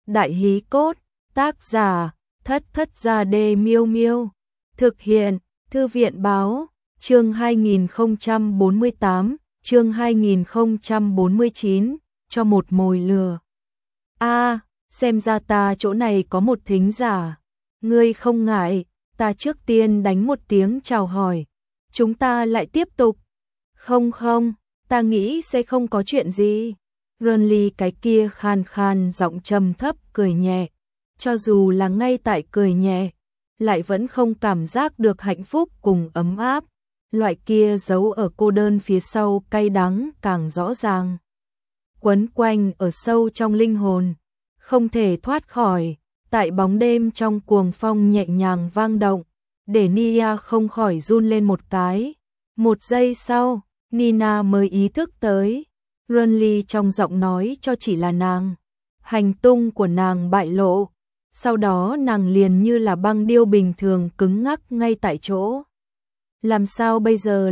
Đại hí cốt, tác giả, Thất Thất Gia Đê Miêu Miêu. Thực hiện, Thư viện báo, chương 2048, chương 2049, cho một mồi lừa. Xem ra ta chỗ này có một thính giả. Ngươi không ngại, ta trước tiên đánh một tiếng chào hỏi. Chúng ta lại tiếp tục. Không, ta nghĩ sẽ không có chuyện gì. Renly cái kia khan khan giọng trầm thấp cười nhẹ. Cho dù là ngay tại cười nhẹ, lại vẫn không cảm giác được hạnh phúc cùng ấm áp. Loại kia giấu ở cô đơn phía sau cay đắng càng rõ ràng. Quấn quanh ở sâu trong linh hồn, không thể thoát khỏi. Tại bóng đêm trong cuồng phong nhẹ nhàng vang động, để Nia không khỏi run lên một cái. Một giây sau, Nina mới ý thức tới. Renly trong giọng nói cho chỉ là nàng. Hành tung của nàng bại lộ. Sau đó nàng liền như là băng điêu bình thường cứng ngắc ngay tại chỗ. Làm sao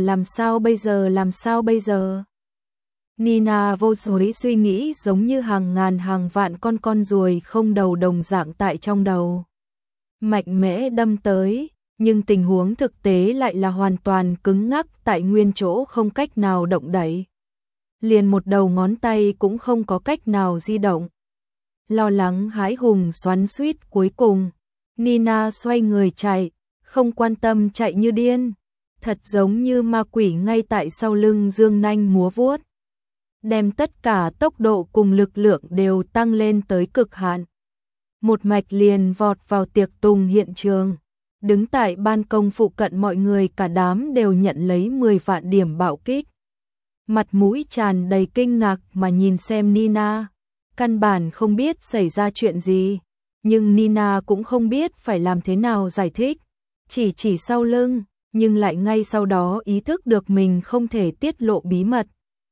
bây giờ? Nina vô số suy nghĩ giống như hàng ngàn hàng vạn con ruồi không đầu đồng dạng tại trong đầu. Mạnh mẽ đâm tới, nhưng tình huống thực tế lại là hoàn toàn cứng ngắc tại nguyên chỗ không cách nào động đậy. Liền một đầu ngón tay cũng không có cách nào di động. Lo lắng hãi hùng xoắn xuýt cuối cùng, Nina xoay người chạy, không quan tâm chạy như điên, thật giống như ma quỷ ngay tại sau lưng dương nanh múa vuốt, đem tất cả tốc độ cùng lực lượng đều tăng lên tới cực hạn. Một mạch liền vọt vào tiệc tùng hiện trường, đứng tại ban công phụ cận mọi người cả đám đều nhận lấy 10 vạn điểm bạo kích. Mặt mũi tràn đầy kinh ngạc mà nhìn xem Nina, căn bản không biết xảy ra chuyện gì, nhưng Nina cũng không biết phải làm thế nào giải thích, chỉ sau lưng, nhưng lại ngay sau đó ý thức được mình không thể tiết lộ bí mật.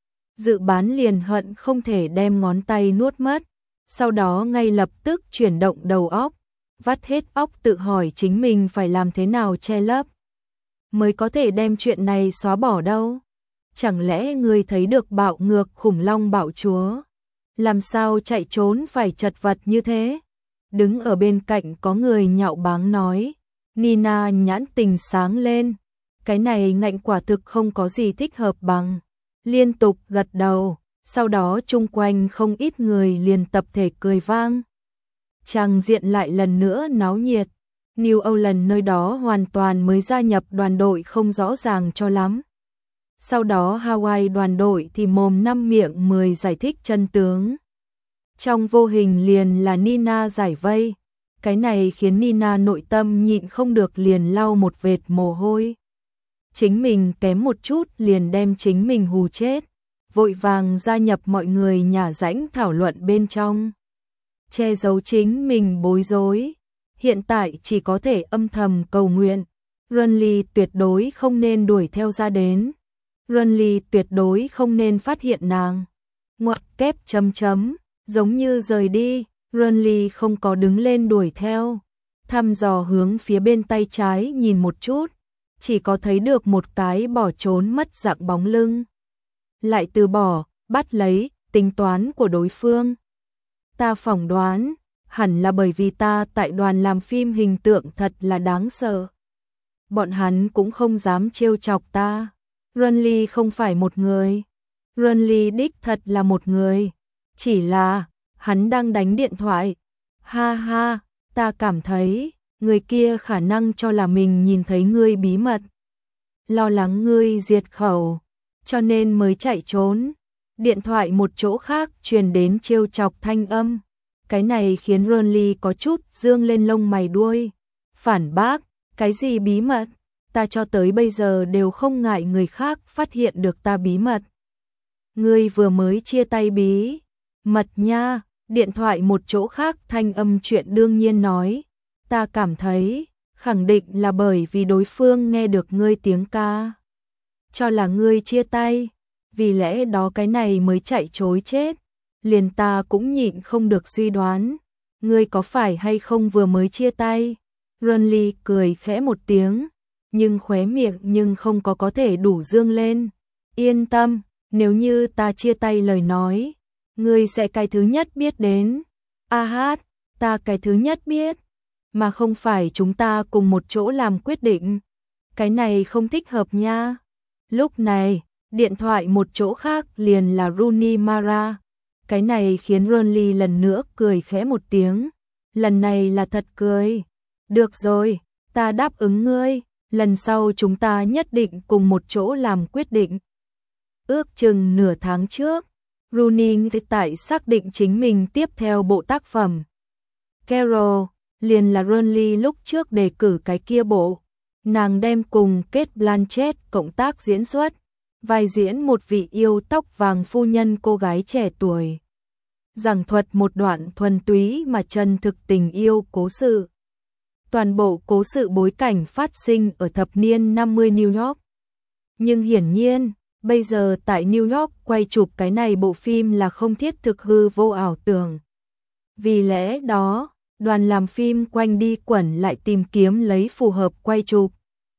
Dự bán liền hận không thể đem ngón tay nuốt mất, sau đó ngay lập tức chuyển động đầu óc, vắt hết óc tự hỏi chính mình phải làm thế nào che lấp, mới có thể đem chuyện này xóa bỏ đâu. Chẳng lẽ người thấy được bạo ngược khủng long bạo chúa? Làm sao chạy trốn phải chật vật như thế? Đứng ở bên cạnh có người nhạo báng nói. Nina nhãn tình sáng lên. Cái này ngạnh quả thực không có gì thích hợp bằng. Liên tục gật đầu. Sau đó chung quanh không ít người liền tập thể cười vang. Tràng diện lại lần nữa náo nhiệt. New Orleans nơi đó hoàn toàn mới gia nhập đoàn đội không rõ ràng cho lắm. Sau đó Hawaii đoàn đội thì mồm năm miệng 10 giải thích chân tướng. Trong vô hình liền là Nina giải vây. Cái này khiến Nina nội tâm nhịn không được liền lau một vệt mồ hôi. Chính mình kém một chút liền đem chính mình hù chết. Vội vàng gia nhập mọi người nhả rãnh thảo luận bên trong. Che giấu chính mình bối rối. Hiện tại chỉ có thể âm thầm cầu nguyện. Renly tuyệt đối không nên đuổi theo ra đến. Renly tuyệt đối không nên phát hiện nàng. Ngoặc kép chấm, giống như rời đi, Renly không có đứng lên đuổi theo. Thăm dò hướng phía bên tay trái nhìn một chút, chỉ có thấy được một cái bỏ trốn mất dạng bóng lưng. Lại từ bỏ, bắt lấy, tính toán của đối phương. Ta phỏng đoán, hẳn là bởi vì ta tại đoàn làm phim hình tượng thật là đáng sợ. Bọn hắn cũng không dám trêu chọc ta. Renly không phải một người. Renly đích thật là một người. Chỉ là, hắn đang đánh điện thoại. Ha, ta cảm thấy, người kia khả năng cho là mình nhìn thấy ngươi bí mật. Lo lắng ngươi diệt khẩu, cho nên mới chạy trốn. Điện thoại một chỗ khác truyền đến trêu chọc thanh âm. Cái này khiến Renly có chút dương lên lông mày đuôi. Phản bác, cái gì bí mật? Ta cho tới bây giờ đều không ngại người khác phát hiện được ta bí mật. Ngươi vừa mới chia tay bí mật nha. Điện thoại một chỗ khác thanh âm chuyện đương nhiên nói. Ta cảm thấy, khẳng định là bởi vì đối phương nghe được ngươi tiếng ca. Cho là ngươi chia tay, vì lẽ đó cái này mới chạy trối chết. Liền ta cũng nhịn không được suy đoán. Ngươi có phải hay không vừa mới chia tay? Renly cười khẽ một tiếng. Nhưng khóe miệng nhưng không có thể đủ dương lên. Yên tâm, nếu như ta chia tay lời nói, ngươi sẽ cái thứ nhất biết đến. Ta cái thứ nhất biết, mà không phải chúng ta cùng một chỗ làm quyết định. Cái này không thích hợp nha. Lúc này, điện thoại một chỗ khác liền là Rooney Mara. Cái này khiến Ronly lần nữa cười khẽ một tiếng. Lần này là thật cười. Được rồi, ta đáp ứng ngươi. Lần sau chúng ta nhất định cùng một chỗ làm quyết định. Ước chừng nửa tháng trước, Rooney tại xác định chính mình tiếp theo bộ tác phẩm. Carol, liền là Ronly lúc trước đề cử cái kia bộ. Nàng đem cùng Cate Blanchett cộng tác diễn xuất, vai diễn một vị yêu tóc vàng phu nhân cô gái trẻ tuổi. Giảng thuật một đoạn thuần túy mà chân thực tình yêu cố sự. Toàn bộ cố sự bối cảnh phát sinh ở thập niên 50 New York. Nhưng hiển nhiên, bây giờ tại New York quay chụp cái này bộ phim là không thiết thực hư vô ảo tưởng. Vì lẽ đó, đoàn làm phim quanh đi quẩn lại tìm kiếm lấy phù hợp quay chụp.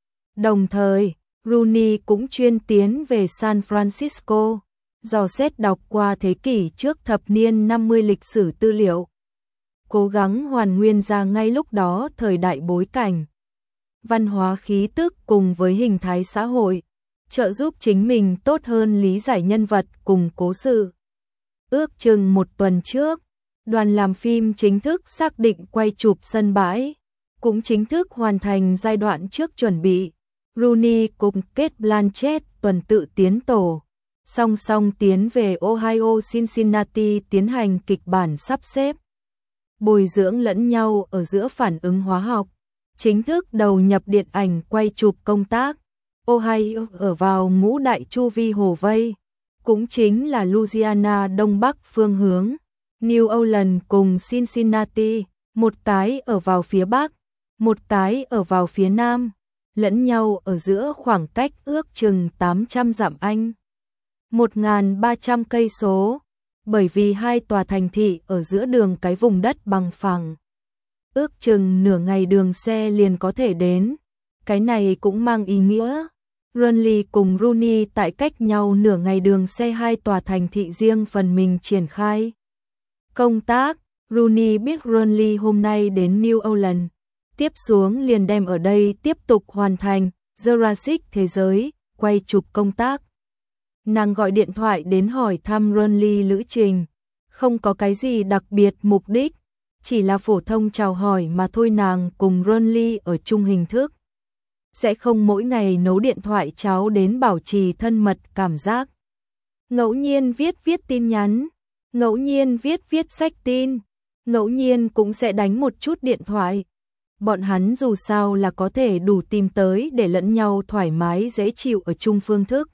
Đồng thời, Rooney cũng chuyên tiến về San Francisco, dò xét đọc qua thế kỷ trước thập niên 50 lịch sử tư liệu. Cố gắng hoàn nguyên ra ngay lúc đó thời đại bối cảnh, văn hóa khí tức cùng với hình thái xã hội, trợ giúp chính mình tốt hơn lý giải nhân vật cùng cố sự. Ước chừng một tuần trước, đoàn làm phim chính thức xác định quay chụp sân bãi, cũng chính thức hoàn thành giai đoạn trước chuẩn bị. Rooney cùng Cate Blanchett tuần tự tiến tổ, song song tiến về Ohio Cincinnati tiến hành kịch bản sắp xếp. Bồi dưỡng lẫn nhau ở giữa phản ứng hóa học, chính thức đầu nhập điện ảnh quay chụp công tác. Ohio ở vào ngũ đại chu vi hồ vây, cũng chính là Louisiana đông bắc phương hướng. New Orleans cùng Cincinnati, một cái ở vào phía bắc, một cái ở vào phía nam, lẫn nhau ở giữa khoảng cách ước chừng 800 dặm Anh. 1.300 cây số, bởi vì hai tòa thành thị ở giữa đường cái vùng đất bằng phẳng. Ước chừng nửa ngày đường xe liền có thể đến, cái này cũng mang ý nghĩa. Ronly cùng Rooney tại cách nhau nửa ngày đường xe hai tòa thành thị riêng phần mình triển khai công tác. Rooney biết Ronly hôm nay đến New Orleans, tiếp xuống liền đem ở đây tiếp tục hoàn thành Jurassic thế giới, quay chụp công tác. Nàng gọi điện thoại đến hỏi thăm Ronly lữ trình, không có cái gì đặc biệt mục đích, chỉ là phổ thông chào hỏi mà thôi. Nàng cùng Ronly ở chung hình thức, sẽ không mỗi ngày nấu điện thoại cháo đến bảo trì thân mật cảm giác. Ngẫu nhiên viết tin nhắn, ngẫu nhiên viết sách tin, ngẫu nhiên cũng sẽ đánh một chút điện thoại. Bọn hắn dù sao là có thể đủ tìm tới để lẫn nhau thoải mái dễ chịu ở chung phương thức.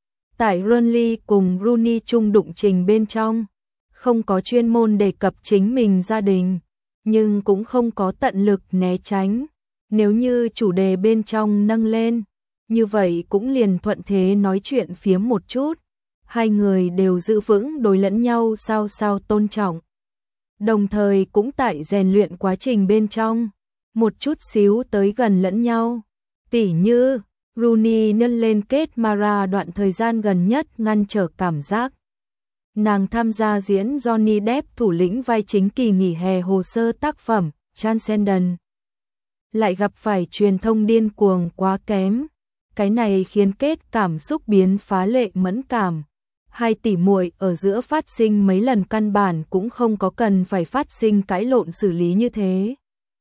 Tại Ronly cùng Rooney chung đụng trình bên trong, không có chuyên môn đề cập chính mình gia đình, nhưng cũng không có tận lực né tránh. Nếu như chủ đề bên trong nâng lên, như vậy cũng liền thuận thế nói chuyện phiếm một chút. Hai người đều giữ vững đối lẫn nhau sao tôn trọng. Đồng thời cũng tại rèn luyện quá trình bên trong, một chút xíu tới gần lẫn nhau. Tỉ như, Rooney nhân lên Cate Mara đoạn thời gian gần nhất ngăn trở cảm giác. Nàng tham gia diễn Johnny Depp thủ lĩnh vai chính kỳ nghỉ hè hồ sơ tác phẩm Transcendence. Lại gặp phải truyền thông điên cuồng quá kém. Cái này khiến Cate cảm xúc biến phá lệ mẫn cảm. Hai tỷ muội ở giữa phát sinh mấy lần căn bản cũng không có cần phải phát sinh cãi lộn xử lý như thế.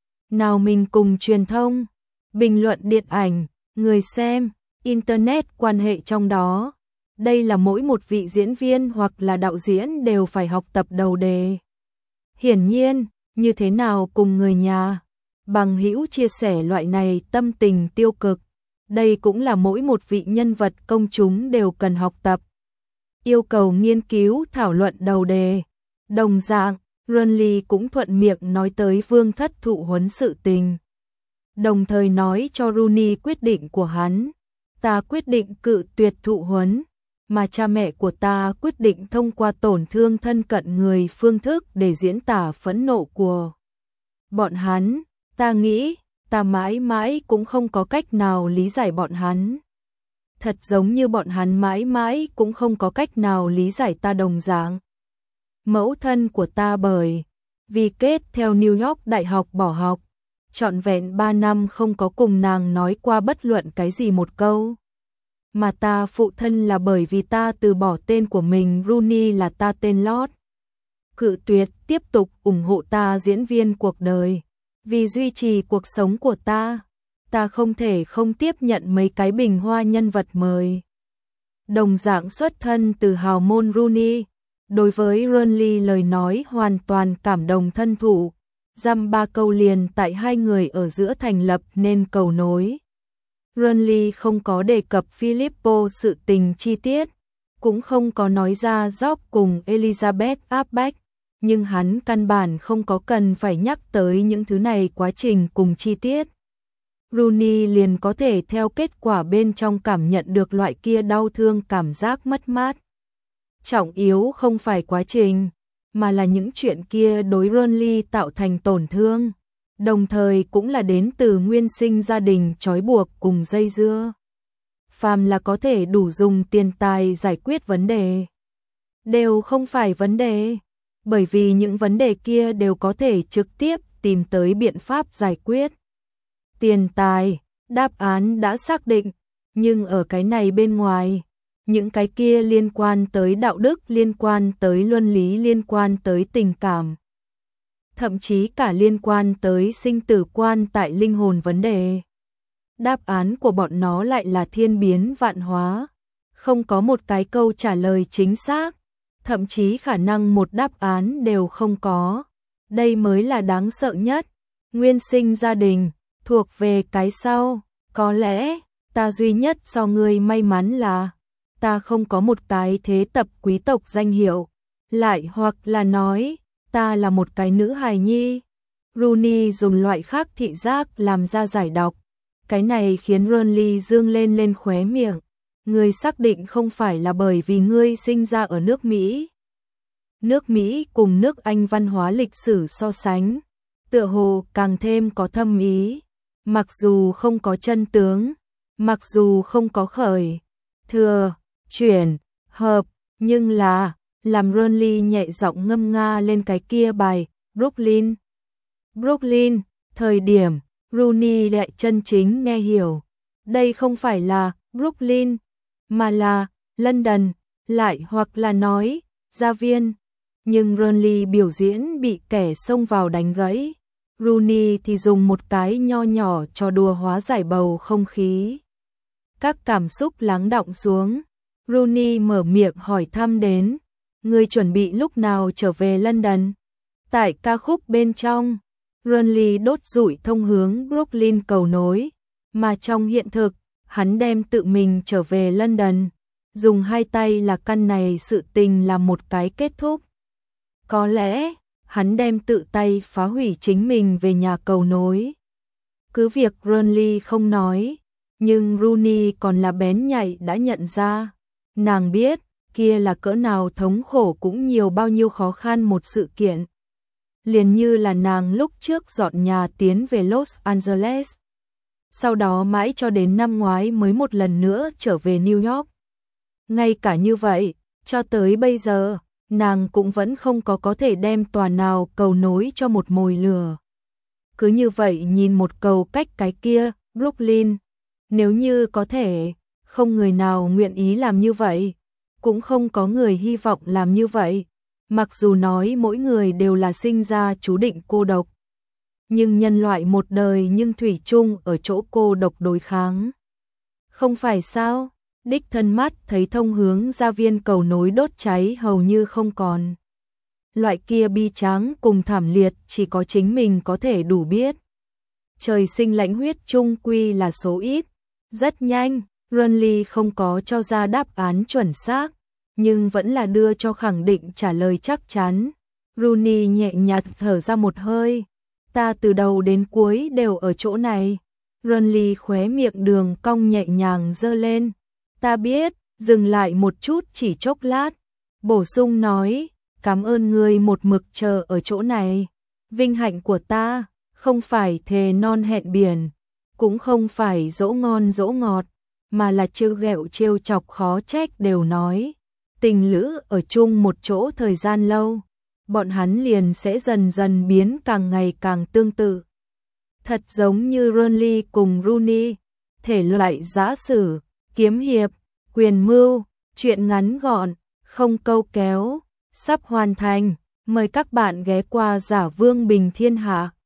Nào mình cùng truyền thông, bình luận điện ảnh, người xem, internet quan hệ trong đó. Đây là mỗi một vị diễn viên hoặc là đạo diễn đều phải học tập đầu đề. Hiển nhiên, như thế nào cùng người nhà, bằng hữu chia sẻ loại này tâm tình tiêu cực. Đây cũng là mỗi một vị nhân vật công chúng đều cần học tập. Yêu cầu nghiên cứu thảo luận đầu đề. Đồng dạng, Ronly cũng thuận miệng nói tới Vương Thất thụ huấn sự tình. Đồng thời nói cho Rooney quyết định của hắn. Ta quyết định cự tuyệt thụ huấn, mà cha mẹ của ta quyết định thông qua tổn thương thân cận người phương thức để diễn tả phẫn nộ của bọn hắn. Ta nghĩ, ta mãi mãi cũng không có cách nào lý giải bọn hắn. Thật giống như bọn hắn mãi mãi cũng không có cách nào lý giải ta đồng dạng. Mẫu thân của ta bởi Vì kết theo New York Đại học bỏ học, trọn vẹn 3 năm không có cùng nàng nói qua bất luận cái gì một câu. Mà ta phụ thân là bởi vì ta từ bỏ tên của mình, Rooney là ta tên lót. Cự tuyệt tiếp tục ủng hộ ta diễn viên cuộc đời. Vì duy trì cuộc sống của ta không thể không tiếp nhận mấy cái bình hoa nhân vật mời. Đồng dạng xuất thân từ hào môn Rooney, đối với Burnley lời nói hoàn toàn cảm động thân thụ, dăm 3 câu liền tại hai người ở giữa thành lập nên cầu nối. Burnley không có đề cập Filippo sự tình chi tiết, cũng không có nói ra Job cùng Elizabeth áp bách, nhưng hắn căn bản không có cần phải nhắc tới những thứ này quá trình cùng chi tiết. Rooney liền có thể theo kết quả bên trong cảm nhận được loại kia đau thương cảm giác mất mát. Trọng yếu không phải quá trình, mà là những chuyện kia đối Rooney tạo thành tổn thương, đồng thời cũng là đến từ nguyên sinh gia đình trói buộc cùng dây dưa. Phàm là có thể đủ dùng tiền tài giải quyết vấn đề, đều không phải vấn đề, bởi vì những vấn đề kia đều có thể trực tiếp tìm tới biện pháp giải quyết. Tiền tài, đáp án đã xác định, nhưng ở cái này bên ngoài, những cái kia liên quan tới đạo đức, liên quan tới luân lý, liên quan tới tình cảm, thậm chí cả liên quan tới sinh tử quan tại linh hồn vấn đề. Đáp án của bọn nó lại là thiên biến vạn hóa, không có một cái câu trả lời chính xác, thậm chí khả năng một đáp án đều không có. Đây mới là đáng sợ nhất. Nguyên sinh gia đình thuộc về cái sau, có lẽ ta duy nhất so ngươi may mắn là ta không có một cái thế tập quý tộc danh hiệu, lại hoặc là nói ta là một cái nữ hài nhi. Rooney dùng loại khác thị giác làm ra giải đọc, cái này khiến Burnley dương lên khóe miệng. Ngươi xác định không phải là bởi vì ngươi sinh ra ở nước Mỹ. Nước Mỹ cùng nước Anh văn hóa lịch sử so sánh, tựa hồ càng thêm có thâm ý, mặc dù không có chân tướng, mặc dù không có khởi, thừa, chuyển, hợp, nhưng là, làm Burnley nhẹ giọng ngâm nga lên cái kia bài, Brooklyn. Brooklyn, thời điểm, Rooney lại chân chính nghe hiểu, đây không phải là Brooklyn, mà là London, lại hoặc là nói, gia viên. Nhưng Burnley biểu diễn bị kẻ xông vào đánh gãy. Rooney thì dùng một cái nho nhỏ trò đùa hóa giải bầu không khí. Các cảm xúc lắng đọng xuống. Rooney mở miệng hỏi thăm đến. Ngươi chuẩn bị lúc nào trở về London? Tại ca khúc bên trong, Burnley đốt rủi thông hướng Brooklyn cầu nối. Mà trong hiện thực, hắn đem tự mình trở về London. Dùng hai tay là căn này sự tình làm một cái kết thúc. Có lẽ, hắn đem tự tay phá hủy chính mình về nhà cầu nối. Cứ việc Burnley không nói, nhưng Rooney còn là bén nhạy đã nhận ra. Nàng biết, kia là cỡ nào thống khổ cũng nhiều bao nhiêu khó khăn một sự kiện. Liền như là nàng lúc trước dọn nhà tiến về Los Angeles. Sau đó mãi cho đến năm ngoái mới một lần nữa trở về New York. Ngay cả như vậy, cho tới bây giờ, nàng cũng vẫn không có thể đem tòa nào cầu nối cho một mồi lửa. Cứ như vậy nhìn một cầu cách cái kia, Brooklyn, nếu như có thể, không người nào nguyện ý làm như vậy, cũng không có người hy vọng làm như vậy, mặc dù nói mỗi người đều là sinh ra chú định cô độc. Nhưng nhân loại một đời nhưng thủy chung ở chỗ cô độc đối kháng. Không phải sao? Đích thân mắt thấy thông hướng gia viên cầu nối đốt cháy hầu như không còn. Loại kia bi tráng cùng thảm liệt chỉ có chính mình có thể đủ biết. Trời sinh lãnh huyết chung quy là số ít. Rất nhanh, Burnley không có cho ra đáp án chuẩn xác, nhưng vẫn là đưa cho khẳng định trả lời chắc chắn. Rooney nhẹ nhàng thở ra một hơi. Ta từ đầu đến cuối đều ở chỗ này. Burnley khóe miệng đường cong nhẹ nhàng giơ lên. Ta biết, dừng lại một chút chỉ chốc lát. Bổ sung nói, cảm ơn ngươi một mực chờ ở chỗ này. Vinh hạnh của ta, không phải thề non hẹn biển, cũng không phải dỗ ngon dỗ ngọt, mà là trêu ghẹo trêu chọc khó trách đều nói. Tình lữ ở chung một chỗ thời gian lâu, bọn hắn liền sẽ dần dần biến càng ngày càng tương tự. Thật giống như Burnley cùng Rooney, thể loại giã sử, kiếm hiệp, quyền mưu, truyện ngắn gọn, không câu kéo, sắp hoàn thành. Mời các bạn ghé qua Giả Vương Bình Thiên Hạ.